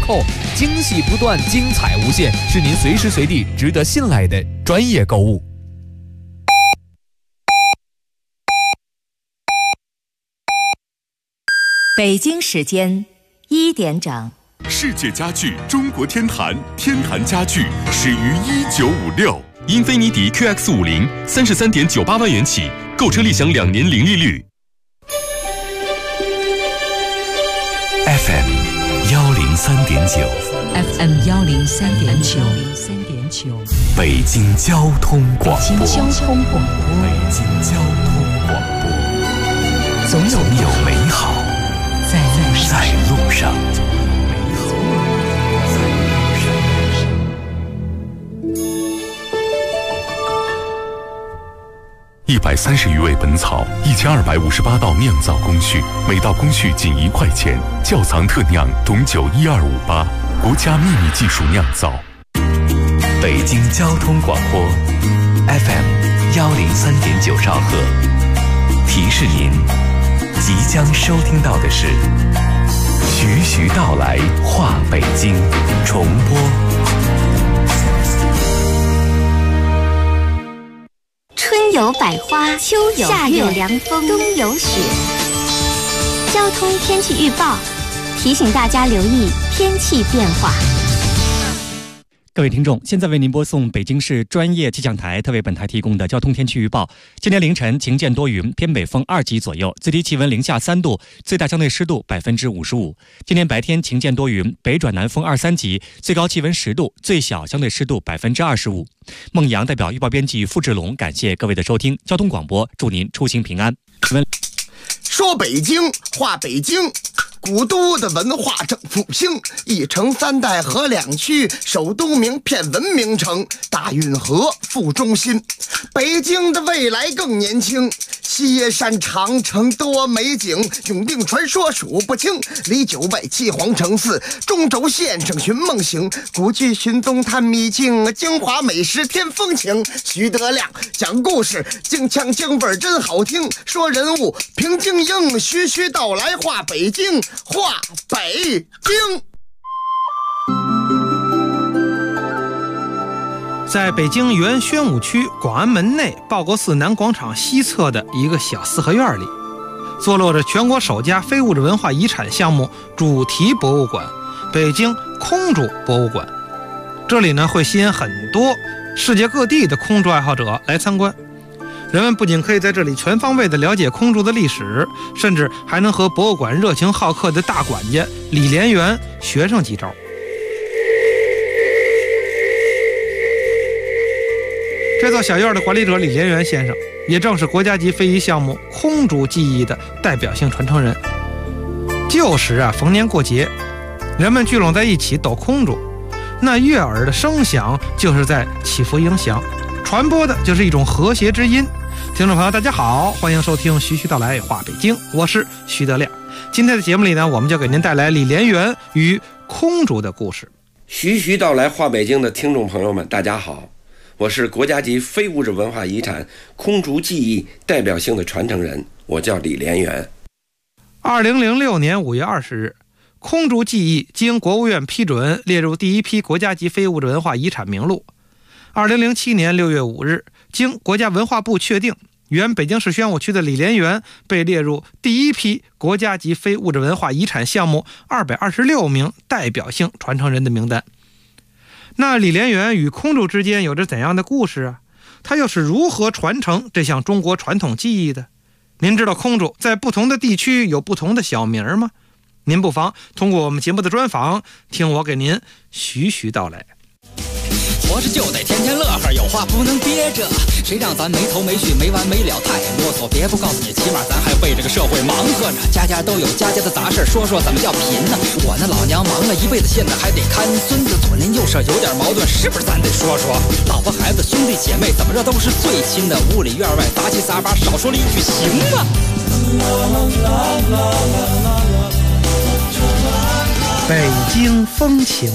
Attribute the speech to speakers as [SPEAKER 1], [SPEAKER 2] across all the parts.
[SPEAKER 1] 扣，惊喜不断，精彩无限，是您随时随地值得信赖的专业购物。
[SPEAKER 2] 北京时间1点整。
[SPEAKER 3] 世界家具中国天坛，天坛家具始于1956。英菲尼迪 QX50 33.98万元起，购车立享2年零利率。FM 103.9
[SPEAKER 2] FM 103.9，
[SPEAKER 3] 北京交通广播。
[SPEAKER 2] 北京交通广播，总有美好在路上。
[SPEAKER 3] 130余味本草，1258道酿造工序，每道工序仅1块钱。窖藏特酿董酒12588，国家秘密技术酿造。
[SPEAKER 4] 北京交通广播 FM 103.9兆赫，提示您即将收听到的是徐徐道来话北京重播。
[SPEAKER 5] 春有百花，秋有夏有凉风，冬有雪。交通天气预报提醒大家留意天气变化。
[SPEAKER 6] 各位听众，现在为您播送北京市专业气象台特为本台提供的交通天气预报。今天凌晨晴间多云，偏北风2级左右，最低气温零下3度，最大相对湿度55%。今天白天晴间多云，北转南风2、3级，最高气温10度，最小相对湿度25%。孟阳代表预报编辑付志龙，感谢各位的收听。交通广播，祝您出行平安。
[SPEAKER 7] 说北京，话北京。古都的文化正复兴，一城3代合2区，首都名片文明城，大运河副中心。北京的未来更年轻，西山长城多美景，永定传说数不清，离9拜7皇城寺，中轴线上寻梦行，古剧寻踪探秘境，京华美食添风情。徐德亮讲故事，京腔京味真好听，说人物平京英，徐徐道来话北京，话北京。
[SPEAKER 8] 在北京原宣武区广安门内报国寺南广场西侧的一个小四合院里，坐落着全国首家非物质文化遗产项目主题博物馆——北京空竹博物馆。这里呢，会吸引很多世界各地的空竹爱好者来参观。人们不仅可以在这里全方位地了解空竹的历史，甚至还能和博物馆热情好客的大管家李连元学上几招。这座小院的管理者李连元先生，也正是国家级非遗项目空竹技艺的代表性传承人。旧时逢年过节，人们聚拢在一起抖空竹，那悦耳的声响就是在祈福迎祥，传播的就是一种和谐之音。听众朋友大家好，欢迎收听徐徐道来话北京，我是徐德亮。今天的节目里呢，我们就给您带来李连元与空竹的故事。
[SPEAKER 9] 徐徐道来话北京的听众朋友们大家好，我是国家级非物质文化遗产空竹技艺代表性的传承人，我叫李连元。
[SPEAKER 8] 2006年5月20日，空竹技艺经国务院批准列入第一批国家级非物质文化遗产名录。2007年6月5日，经国家文化部确定，原北京市宣武区的李连元被列入第一批国家级非物质文化遗产项目226名代表性传承人的名单。那李连元与空竹之间有着怎样的故事啊？他又是如何传承这项中国传统技艺的？您知道空竹在不同的地区有不同的小名吗？您不妨通过我们节目的专访，听我给您徐徐道来。
[SPEAKER 10] 活着就得天天乐呵，有话不能憋着，谁让咱没头没绪没完没了太啰嗦。别不告诉你，起码咱还为这个社会忙活着，家家都有家家的杂事，说说怎么叫贫呢？我那老娘忙了一辈子，现在还得看孙子，左邻右舍有点矛盾，是不是咱得说说？老婆孩子兄弟姐妹怎么着都是最亲的，屋里院外杂七杂八，少说了一句行吗？
[SPEAKER 8] 北京风情。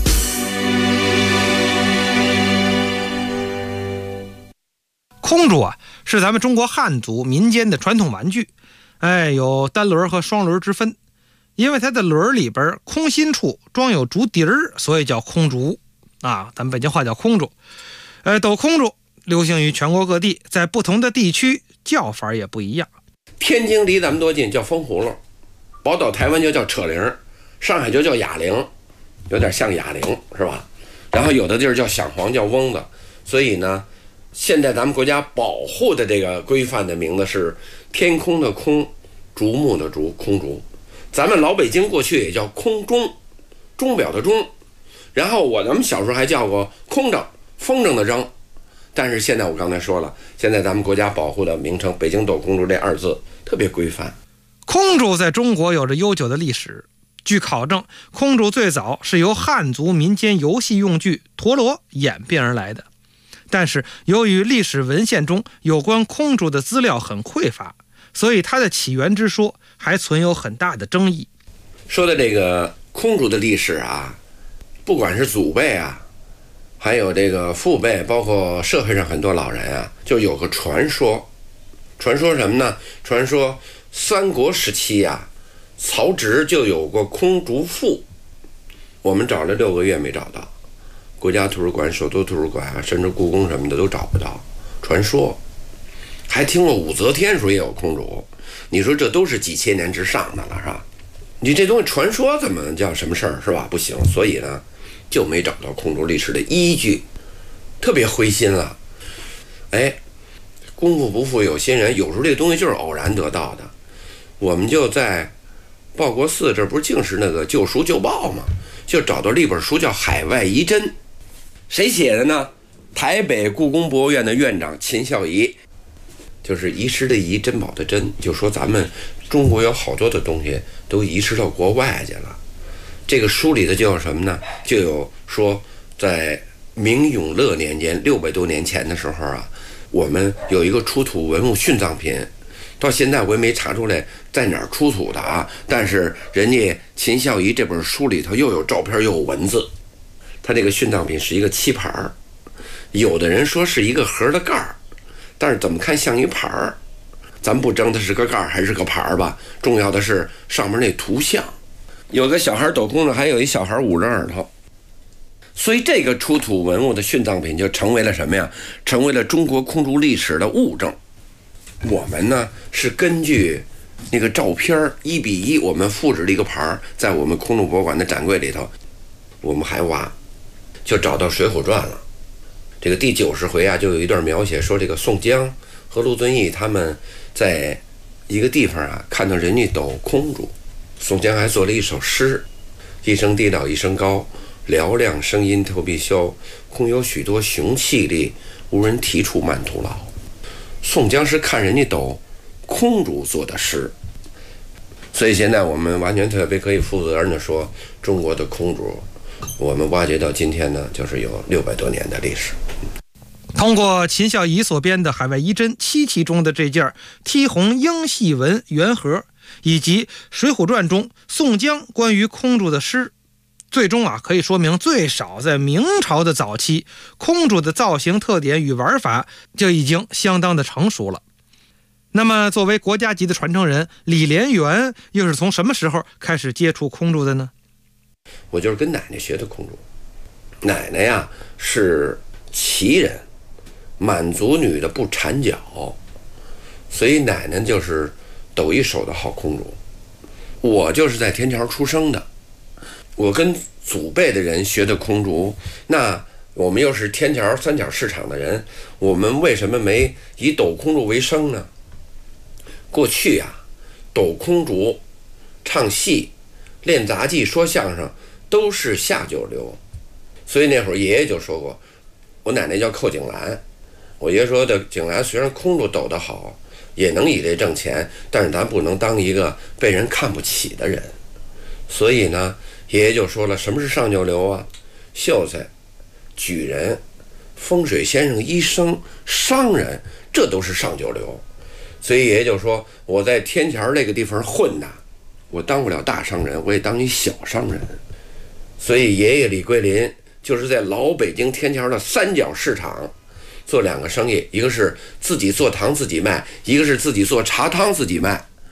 [SPEAKER 8] 空竹是咱们中国汉族民间的传统玩具，有单轮和双轮之分。 因为它的轮里边空心处装有竹笛儿，所以叫空竹啊，咱们北京话叫空竹。斗空竹流行于全国各地，在不同的地区叫法也不一样。
[SPEAKER 9] 天津离咱们多近，叫风葫芦；宝岛台湾就叫扯铃，上海就叫哑铃，有点像哑铃是吧？然后有的地儿叫响簧，叫嗡子。所以呢，现在咱们国家保护的这个规范的名字是天空的空，竹木的竹，空竹。咱们老北京过去也叫空钟，钟表的钟。然后咱们小时候还叫过空筝，风筝的筝。但是现在我刚才说了，现在咱们国家保护的名称北京斗空竹这2字特别规范。
[SPEAKER 8] 空竹在中国有着悠久的历史。据考证，空竹最早是由汉族民间游戏用具陀螺演变而来的。但是由于历史文献中有关空竹的资料很匮乏，所以它的起源之说还存有很大的争议。
[SPEAKER 9] 说的这个空竹的历史啊，不管是祖辈啊，还有这个父辈，包括社会上很多老人啊，就有个传说。传说什么呢？传说三国时期啊，曹植就有过空竹赋。我们找了6个月没找到，国家图书馆、首都图书馆啊，甚至故宫什么的都找不到。传说还听过武则天说也有空竹，你说这都是几千年之上的了，是吧？你这东西传说怎么叫什么事儿，是吧？不行，所以呢就没找到空竹历史的依据，特别灰心了。功夫不负有心人，有时候这个东西就是偶然得到的。我们就在报国寺，这不是净是那个旧书旧报吗？就找到了一本书叫《海外遗珍》，谁写的呢？台北故宫博物院的院长秦孝仪，就是遗失的遗，珍宝的珍，就说咱们中国有好多的东西都遗失到国外去了。这个书里的就有什么呢？就有说在明永乐年间600多年前的时候啊，我们有一个出土文物殉葬品，到现在我也没查出来在哪儿出土的啊。但是人家秦孝仪这本书里头又有照片又有文字，他这个殉葬品是一个漆盘儿，有的人说是一个盒的盖儿，但是怎么看像一盘儿，咱不争它是个盖儿还是个盘儿吧，重要的是上面那图像，有个小孩抖空的，还有一小孩捂着耳朵。所以这个出土文物的殉葬品就成为了什么呀？成为了中国空竹历史的物证。我们呢是根据那个照片1比1，我们复制了一个盘，在我们空竹博物馆的展柜里头，我们还挖，就找到《水浒传》了。这个第90回啊，就有一段描写说，这个宋江和陆遵义他们在一个地方啊，看到人家抖空竹，宋江还做了一首诗：一声低倒一声高，嘹亮声音头必消，空有许多雄气力，无人提出慢徒劳。宋江是看人家抖空竹做的诗。所以现在我们完全特别可以负责任的说，中国的空竹我们挖掘到今天呢，就是有600多年的历史。
[SPEAKER 8] 通过秦孝仪所编的《海外遗珍》7期中的这件剔红英细纹圆盒，以及《水浒传》中宋江关于空竹的诗，最终可以说明最少在明朝的早期，空竹的造型特点与玩法就已经相当的成熟了。那么作为国家级的传承人，李连元又是从什么时候开始接触空竹的呢？
[SPEAKER 9] 我就是跟奶奶学的空竹。奶奶呀是旗人，满族女的不缠脚，所以奶奶就是抖一手的好空竹。我就是在天桥出生的，我跟祖辈的人学的空竹，那我们又是天桥三角市场的人，我们为什么没以抖空竹为生呢？过去抖空竹、唱戏、练杂技、说相声都是下九流。所以那会儿爷爷就说过，我奶奶叫寇景兰，我爷说的景兰虽然空竹抖得好，也能以这挣钱，但是咱不能当一个被人看不起的人。所以呢，爷爷就说了，什么是上九流啊？秀才、举人、风水先生、医生、商人，这都是上九流。所以爷爷就说，我在天桥这个地方混呐，我当不了大商人，我也当一小商人。所以爷爷李桂林就是在老北京天桥的三角市场做2个生意，一个是自己做糖自己卖，一个是自己做茶汤自己卖。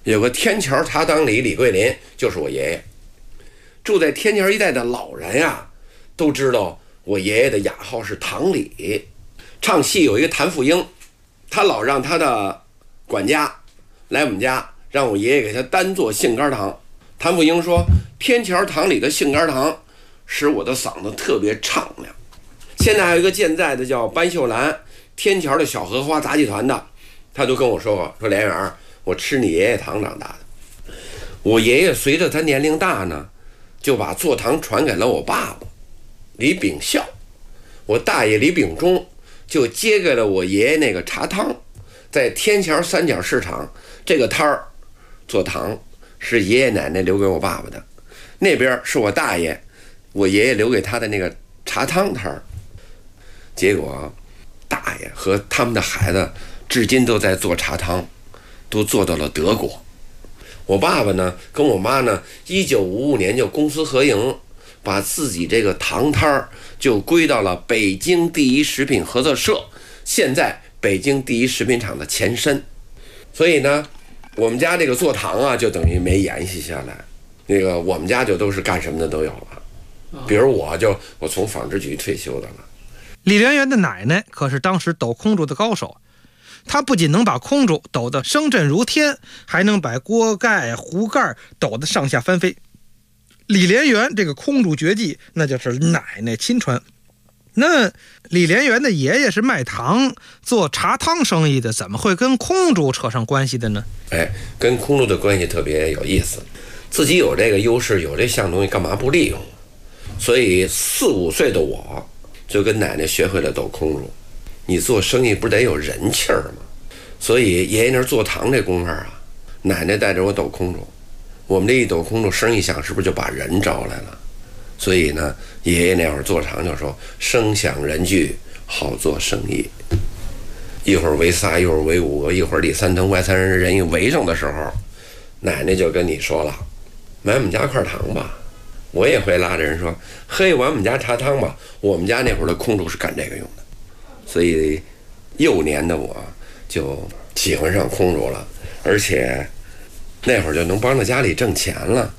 [SPEAKER 9] 有个天桥茶堂里李桂林就是我爷爷。住在天桥一带的老人呀，都知道我爷爷的雅号是堂里。唱戏有一个谭富英，他老让他的管家来我们家，让我爷爷给他单做杏干糖。谭富英说，天桥堂里的杏干糖使我的嗓子特别畅亮。现在还有一个健在的叫班秀兰，天桥的小荷花杂技团的，他都跟我说过，说连元，我吃你爷爷糖长大的。我爷爷随着他年龄大呢，就把做糖传给了我爸爸李炳孝，我大爷李炳忠就接给了我爷爷那个茶汤。在天桥三角市场这个摊儿做糖是爷爷奶奶留给我爸爸的，那边是我大爷我爷爷留给他的那个茶汤摊儿。结果大爷和他们的孩子至今都在做茶汤，都做到了德国。我爸爸呢跟我妈呢1955年就公私合营，把自己这个糖摊儿就归到了北京第一食品合作社，现在北京第一食品厂的前身。所以呢我们家这个做糖啊就等于没延续下来，那个我们家就都是干什么的都有了。比如我从纺织局退休的了。
[SPEAKER 8] 李连元的奶奶可是当时抖空竹的高手，她不仅能把空竹抖得声震如天，还能把锅盖壶盖抖得上下翻飞。李连元这个空竹绝技那就是奶奶亲传。那李连元的爷爷是卖糖做茶汤生意的，怎么会跟空竹扯上关系的呢？
[SPEAKER 9] 跟空竹的关系特别有意思，自己有这个优势有这项东西干嘛不利用？所以4、5岁的我就跟奶奶学会了抖空竹。你做生意不是得有人气儿吗？所以爷爷那做糖这功夫啊，奶奶带着我抖空竹，我们这一抖空竹声一响，是不是就把人招来了？所以呢爷爷那会儿做糖就说声响人聚，好做生意。一会儿围仨，一会儿围5个，一会儿里3层外3人，人一围上的时候，奶奶就跟你说了，买我们家块糖吧。我也会拉着人说，喝一碗我们家茶汤吧。我们家那会儿的空竹是干这个用的，所以幼年的我就喜欢上空竹了，而且那会儿就能帮着家里挣钱了。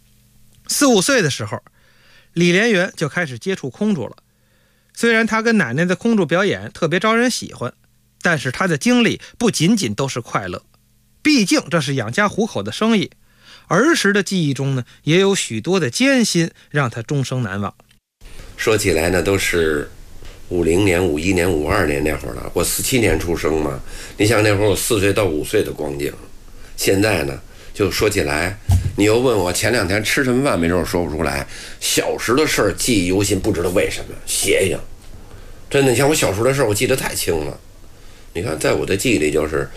[SPEAKER 8] 4、5岁的时候，李连元就开始接触空竹了。虽然他跟奶奶的空竹表演特别招人喜欢，但是他的经历不仅仅都是快乐，毕竟这是养家糊口的生意。儿时的记忆中呢，也有许多的艰辛让他终生难忘。
[SPEAKER 9] 说起来呢，都是50年、51年、52年那会儿了。我47年出生嘛，你想那会儿我4岁到5岁的光景。现在呢，就说起来，你又问我前2天吃什么饭，没准说不出来。小时的事儿记忆犹新，不知道为什么，邪性。真的，像我小时候的事儿，我记得太清了。你看，在我的记忆里，就是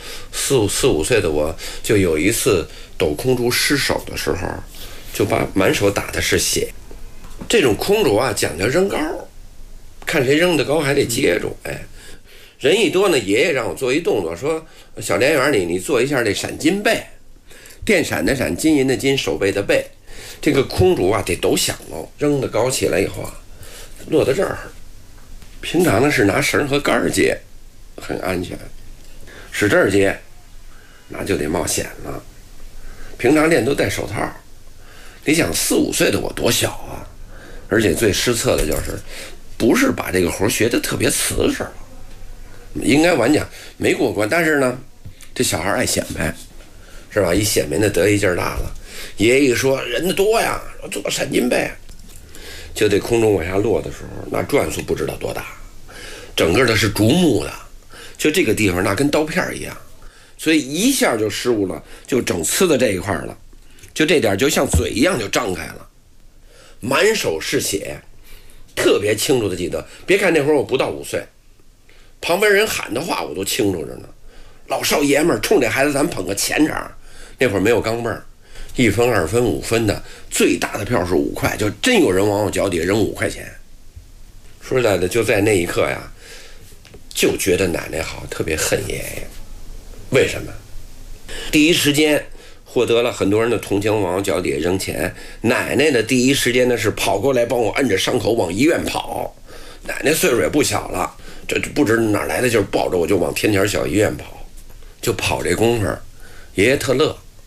[SPEAKER 9] 4、5岁的我，就有一次抖空竹失手的时候，就把满手打的是血。这种空竹啊，讲究扔高，看谁扔得高还得接住。人一多呢，爷爷让我做一动作，说小连元你做一下这闪金背，电闪的闪，金银的金，手背的背。这个空竹啊得抖响喽，扔得高起来以后啊，落到这儿。平常呢是拿绳和杆接，很安全。使这儿接，那就得冒险了。平常练都戴手套。你想4、5岁的我多小啊！而且最失策的就是，不是把这个活学得特别瓷实了，应该晚讲没过关。但是呢，这小孩爱显摆，是吧？一显摆那得意劲儿大了。爷爷一说人的多呀，做闪金背，就这空中往下落的时候，那转速不知道多大，整个的是竹木的，就这个地方那跟刀片一样，所以一下就失误了，就整刺的这一块了，就这点就像嘴一样就张开了，满手是血，特别清楚的记得。别看那会儿我不到5岁，旁边人喊的话我都清楚着呢。老少爷们儿冲这孩子咱捧个钱场，那会儿没有钢镚儿，1分、2分、5分的，最大的票是5块，就真有人往我脚底下扔5块钱。说实在的，就在那一刻呀，就觉得奶奶好，特别恨爷爷。为什么？第一时间获得了很多人的同情，往我脚底下扔钱。奶奶的第一时间呢是跑过来帮我摁着伤口往医院跑。奶奶岁数也不小了，这不知哪来的劲儿，抱着我就往天桥小医院跑。就跑这功夫，爷爷特乐。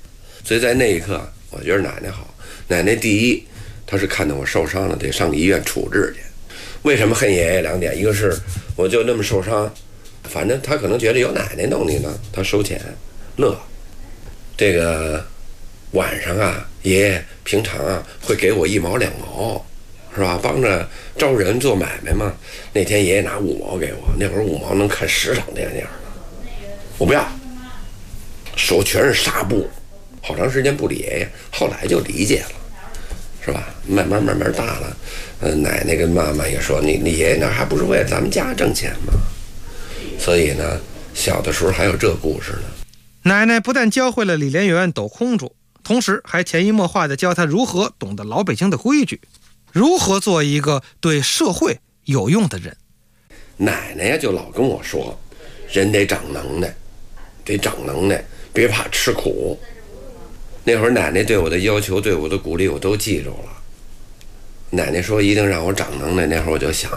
[SPEAKER 9] 所以在那一刻，我觉得奶奶好。奶奶第一，她是看到我受伤了，得上医院处置去。为什么恨爷爷2点？一个是我就那么受伤，反正他可能觉得有奶奶弄你呢，他收钱乐。这个晚上啊，爷爷平常啊会给我1毛2毛，是吧？帮着招人做买卖嘛。那天爷爷拿5毛给我，那会儿5毛能看10场电影呢，我不要，手全是纱布，好长时间不理爷爷，后来就理解了，是吧？慢慢大了，奶奶跟妈妈也说，你爷爷那还不是为了咱们家挣钱吗？所以呢，小的时候还有这故事呢。
[SPEAKER 8] 奶奶不但教会了李莲元斗空竹，同时还潜移默化地教他如何懂得老北京的规矩，如何做一个对社会有用的人。
[SPEAKER 9] 奶奶呀就老跟我说，人得长能耐，别怕吃苦。那会儿奶奶对我的要求，对我的鼓励我都记住了。奶奶说一定让我长能耐，那会儿我就想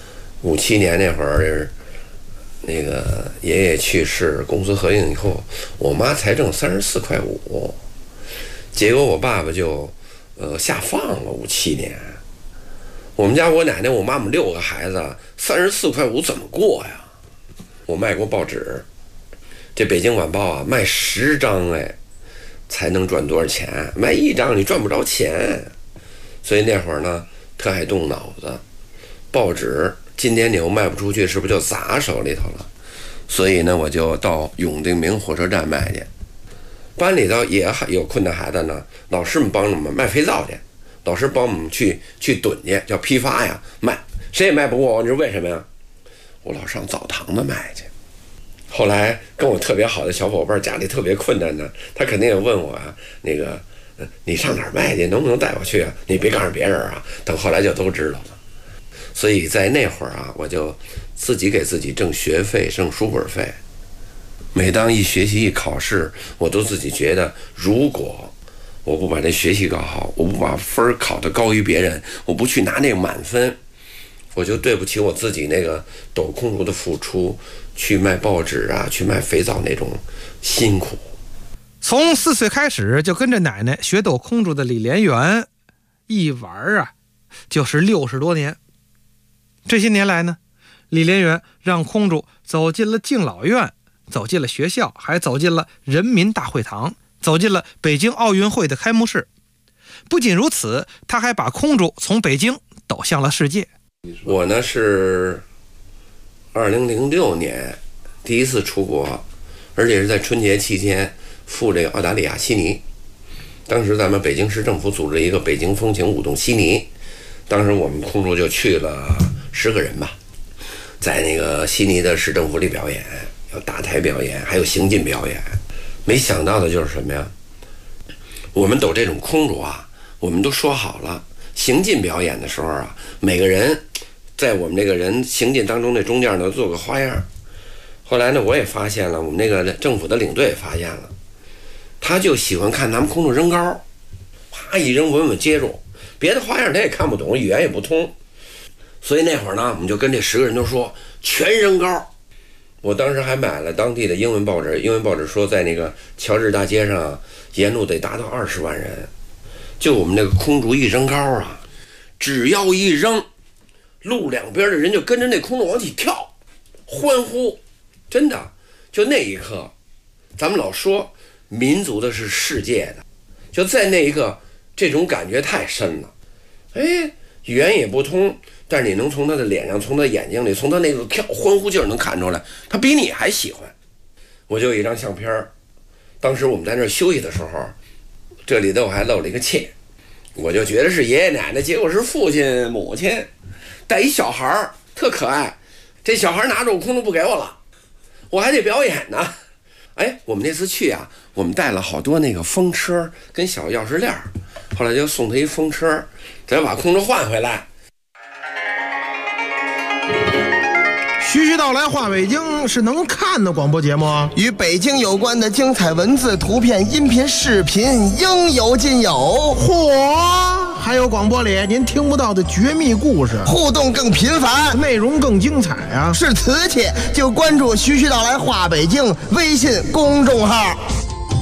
[SPEAKER 9] ，57年那会儿，那个爷爷去世，公私合营以后，我妈才挣34.5块，结果我爸爸就下放了。57年，我们家我奶奶我妈妈6个孩子，34.5块怎么过呀？我卖过报纸，这北京晚报啊卖10张才能赚多少钱？卖1张你赚不着钱。所以那会儿呢特爱动脑子，报纸金点钮卖不出去，是不是就砸手里头了？所以呢我就到永定明火车站卖去。班里头也有困难孩子呢，老师们帮着我们卖肥皂去，老师帮我们去囤去，叫批发呀，卖，谁也卖不过我。你知道为什么呀？我老上澡堂子卖去。后来跟我特别好的小伙伴家里特别困难的，他肯定也问我啊，那个你上哪儿卖去？能不能带我去啊？你别告诉别人啊。等后来就都知道了。所以在那会儿啊，我就自己给自己挣学费，挣书本费。每当一学习一考试，我都自己觉得，如果我不把这学习搞好，我不把分考得高于别人，我不去拿那个满分，我就对不起我自己那个斗空竹的付出，去卖报纸啊，去卖肥皂那种辛苦。
[SPEAKER 8] 从4岁开始就跟着奶奶学斗空竹的李莲元，一玩啊就是60多年。这些年来呢，李莲元让空竹走进了敬老院，走进了学校，还走进了人民大会堂，走进了北京奥运会的开幕式。不仅如此，他还把空竹从北京抖向了世界。
[SPEAKER 9] 我呢是2006年第一次出国，而且是在春节期间赴这个澳大利亚悉尼。当时咱们北京市政府组织一个北京风情舞动悉尼，当时我们空竹就去了10个人吧，在那个悉尼的市政府里表演，有大台表演，还有行进表演。没想到的就是什么呀？我们抖这种空竹啊，我们都说好了，行进表演的时候啊，每个人在我们这个人行进当中的中间呢做个花样。后来呢，我也发现了，我们那个政府的领队也发现了，他就喜欢看咱们空竹扔高，啪一扔稳稳接住，别的花样他也看不懂，语言也不通。所以那会儿呢，我们就跟这10个人都说全扔高。我当时还买了当地的英文报纸，英文报纸说在那个乔治大街上沿路得达到20万人。就我们那个空竹一扔高啊，只要一扔，路两边的人就跟着那空竹往起跳，欢呼。真的，就那一刻，咱们老说民族的是世界的，就在那一刻，这种感觉太深了。语言也不通，但是你能从他的脸上，从他眼睛里，从他那个跳欢呼劲儿能看出来，他比你还喜欢。我就有一张相片，当时我们在那儿休息的时候，这里头我还露了一个妾，我就觉得是爷爷奶奶，结果是父亲母亲带一小孩特可爱。这小孩拿着我空竹不给我了，我还得表演呢。我们那次去啊，我们带了好多那个风车跟小钥匙链，后来就送他一风车，再把空竹换回来。
[SPEAKER 11] 徐徐道来话北京是能看的广播节目，
[SPEAKER 7] 与北京有关的精彩文字、图片、音频、视频应有尽有。
[SPEAKER 11] 嚯！还有广播里您听不到的绝密故事，
[SPEAKER 7] 互动更频繁，
[SPEAKER 11] 内容更精彩啊！
[SPEAKER 7] 是瓷器就关注徐徐道来话北京微信公众号。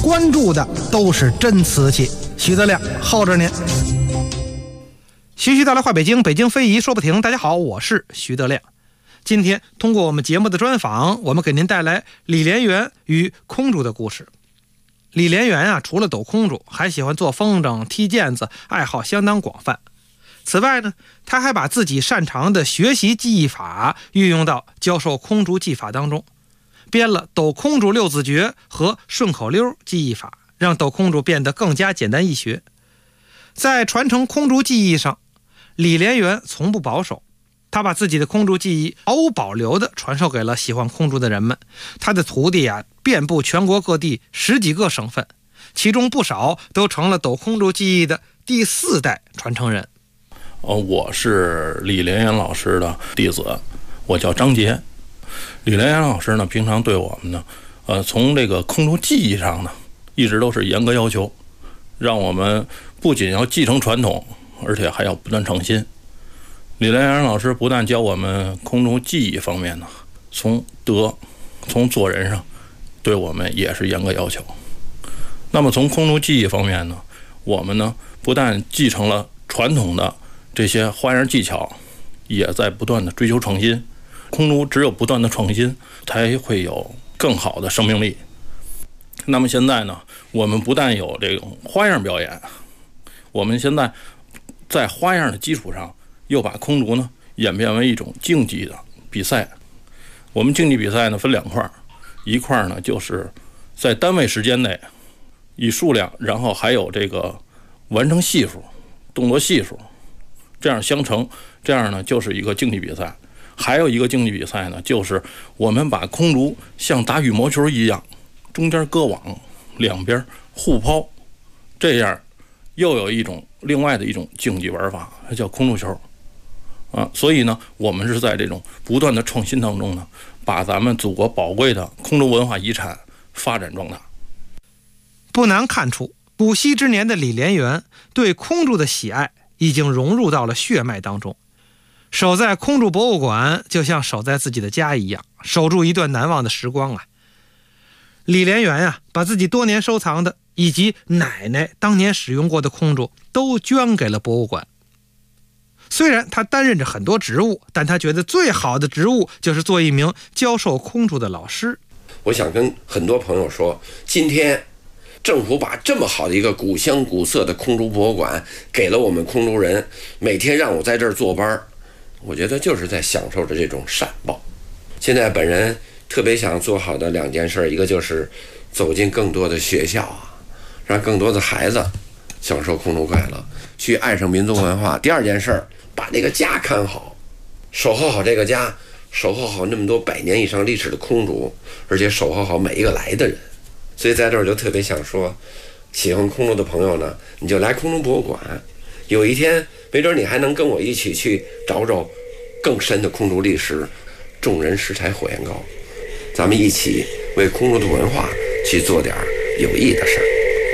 [SPEAKER 11] 关注的都是真瓷器。徐德亮候着您。
[SPEAKER 8] 徐徐道来话北京，北京非遗说不停。大家好，我是徐德亮。今天通过我们节目的专访，我们给您带来李莲元与空竹的故事。李莲元除了抖空竹，还喜欢做风筝、踢毽子，爱好相当广泛。此外呢，他还把自己擅长的学习技艺法运用到教授空竹技法当中，编了抖空竹六字诀和顺口溜技艺法，让抖空竹变得更加简单易学。在传承空竹技艺上，李莲元从不保守，他把自己的空竹技艺毫无保留地传授给了喜欢空竹的人们。他的徒弟遍布全国各地10几个省份，其中不少都成了抖空竹技艺的第4代传承人。
[SPEAKER 12] 我是李莲元老师的弟子，我叫张杰。李莲元老师呢，平常对我们呢，从这个空竹技艺上呢，一直都是严格要求，让我们不仅要继承传统，而且还要不断创新。李莲元老师不但教我们空竹技艺方面呢，从做人上，对我们也是严格要求。那么从空竹技艺方面呢，我们呢不但继承了传统的这些花样技巧，也在不断的追求创新。空竹只有不断的创新，才会有更好的生命力。那么现在呢，我们不但有这种花样表演，我们现在在花样的基础上，又把空竹呢演变为一种竞技的比赛。我们竞技比赛呢分2块，一块呢就是在单位时间内以数量，然后还有这个完成系数、动作系数，这样相乘，这样呢就是一个竞技比赛。还有一个竞技比赛呢，就是我们把空竹像打羽毛球一样，中间割网，两边互抛，这样又有另外的一种竞技玩法，它叫空竹球所以呢，我们是在这种不断的创新当中呢，把咱们祖国宝贵的空竹文化遗产发展壮大。
[SPEAKER 8] 不难看出，古稀之年的李莲元对空竹的喜爱已经融入到了血脉当中。守在空竹博物馆，就像守在自己的家一样，守住一段难忘的时光李莲元把自己多年收藏的以及奶奶当年使用过的空竹都捐给了博物馆。虽然他担任着很多职务，但他觉得最好的职务就是做一名教授空竹的老师。
[SPEAKER 9] 我想跟很多朋友说，今天政府把这么好的一个古香古色的空竹博物馆给了我们空竹人，每天让我在这儿坐班，我觉得就是在享受着这种善报。现在本人特别想做好的2件事，一个就是走进更多的学校让更多的孩子享受空竹快乐，去爱上民族文化。第2件事，把这个家看好，守候好这个家，守候好那么多100年以上历史的空竹，而且守候好每一个来的人。所以在这儿就特别想说，喜欢空竹的朋友呢，你就来空竹博物馆，有一天没准你还能跟我一起去找找更深的空竹历史。众人拾柴火焰高，咱们一起为空竹的文化去做点有益的事儿。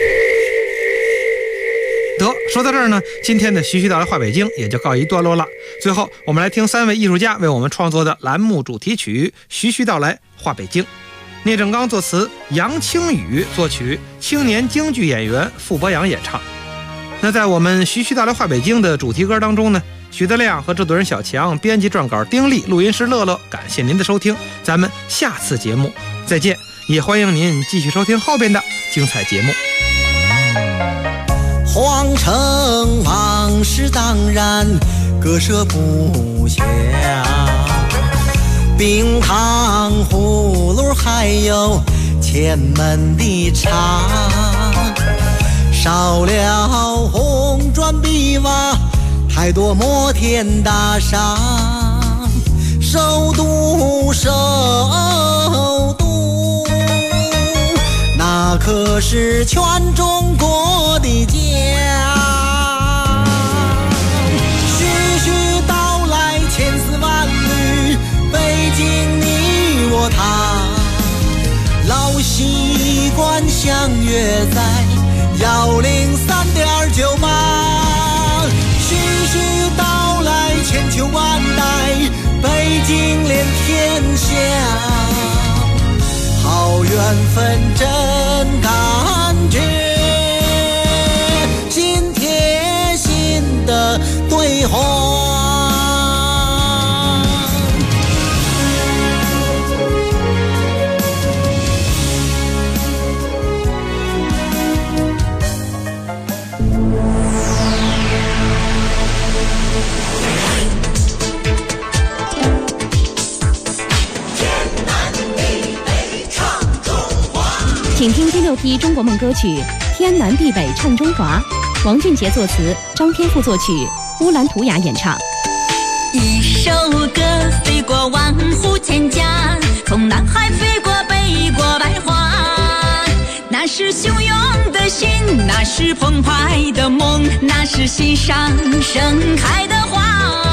[SPEAKER 8] 得说到这儿呢，今天的徐徐道来话北京也就告一段落了。最后我们来听3位艺术家为我们创作的栏目主题曲《徐徐道来话北京》。聂正刚作词，杨清宇作曲，青年京剧演员傅博洋演唱。那在我们徐徐道来话北京的主题歌当中呢，徐德亮和制作人小强，编辑撰稿丁力，录音师乐乐，感谢您的收听，咱们下次节目再见，也欢迎您继续收听后边的精彩节目。
[SPEAKER 13] 皇城往事当然割舍不下，冰糖葫芦还有前门的茶，少了红砖碧瓦，太多摩天大厦，首都首都，那可是全中国的家。徐徐道来千丝万缕，北京你我他，老习惯相约在103.98。徐徐道来千秋万代，北京连天下，好缘分真感
[SPEAKER 14] 请听第6批中国梦歌曲《天南地北唱中华》，王俊杰作词，张天赋作曲，乌兰图雅演唱。
[SPEAKER 15] 一首歌飞过万户千家，从南海飞过北国百花，那是汹涌的心，那是澎湃的梦，那是心上盛开的花。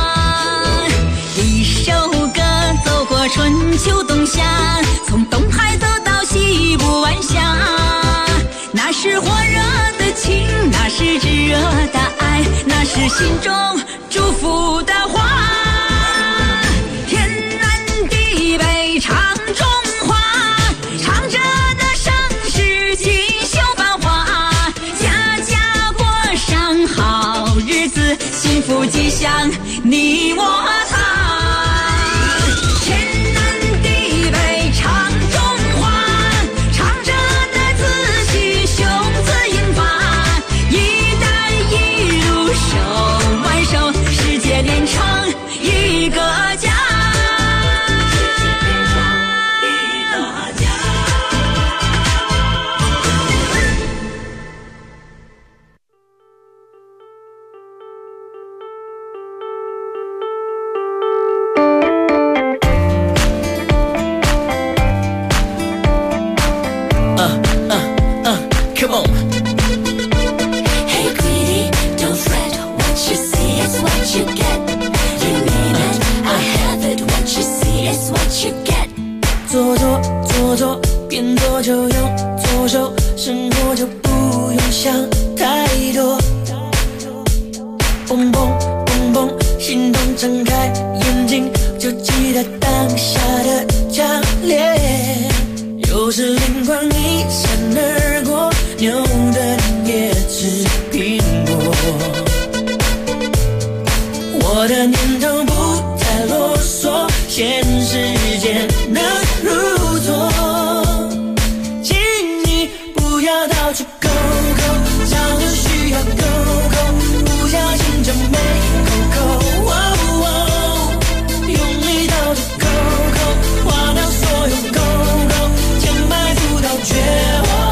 [SPEAKER 15] 一首歌走过春秋冬夏，从东海走到西部晚霞，那是火热的情，那是炙热的爱，那是心中祝福的话。天南地北唱中华，唱着的盛世锦绣繁华，家家过上好日子，幸福吉祥你我他。连成一个家。
[SPEAKER 13] Come on. Hey, greedy, don't fret. What you see is what you get. You name it, I have it. What you see is what you get. 做，边做就用左手，生活就不用想太多。蹦蹦蹦蹦，心动睁开眼睛，就记得当下的强烈。有时灵光一闪而过，牛人也吃苹果。我的念头不太啰嗦，现实间能如昨。请你不要到处勾勾，找的需要勾勾，不小心就没勾勾。用力到处勾勾，划掉所有勾勾，填埋不到绝望。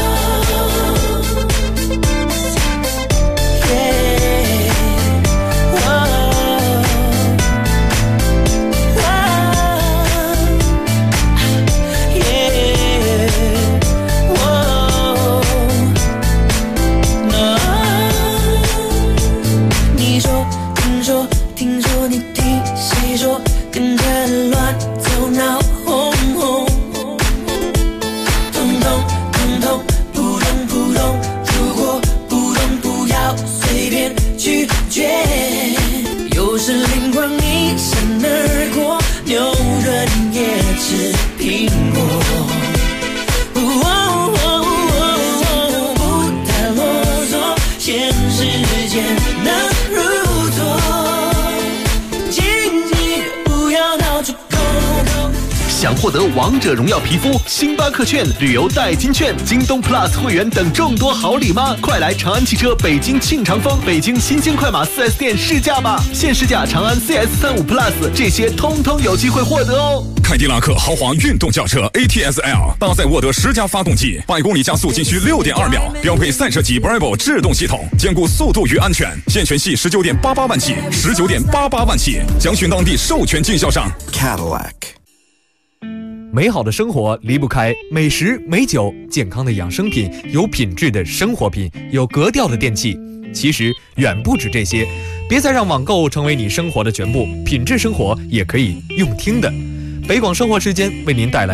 [SPEAKER 16] 想获得王者荣耀皮肤、星巴克券、旅游代金券、京东 Plus 会员等众多好礼吗？快来长安汽车北京庆长丰、北京新兴快马 4S 店试驾吧！现试驾长安 CS35 Plus， 这些通通有机会获得哦。
[SPEAKER 17] 凯迪拉克豪华运动轿车 ATS-L 搭载沃德10加发动机，100公里加速仅需6.2秒，标配赛车级 Bravo 制动系统，兼顾速度与安全。现权系19.88万起，19.88万起，详询当地授权经销商
[SPEAKER 1] Cadillac。美好的生活离不开美食美酒，健康的养生品，有品质的生活品，有格调的电器。其实远不止这些，别再让网购成为你生活的全部，品质生活也可以用听的。北广生活时间为您带来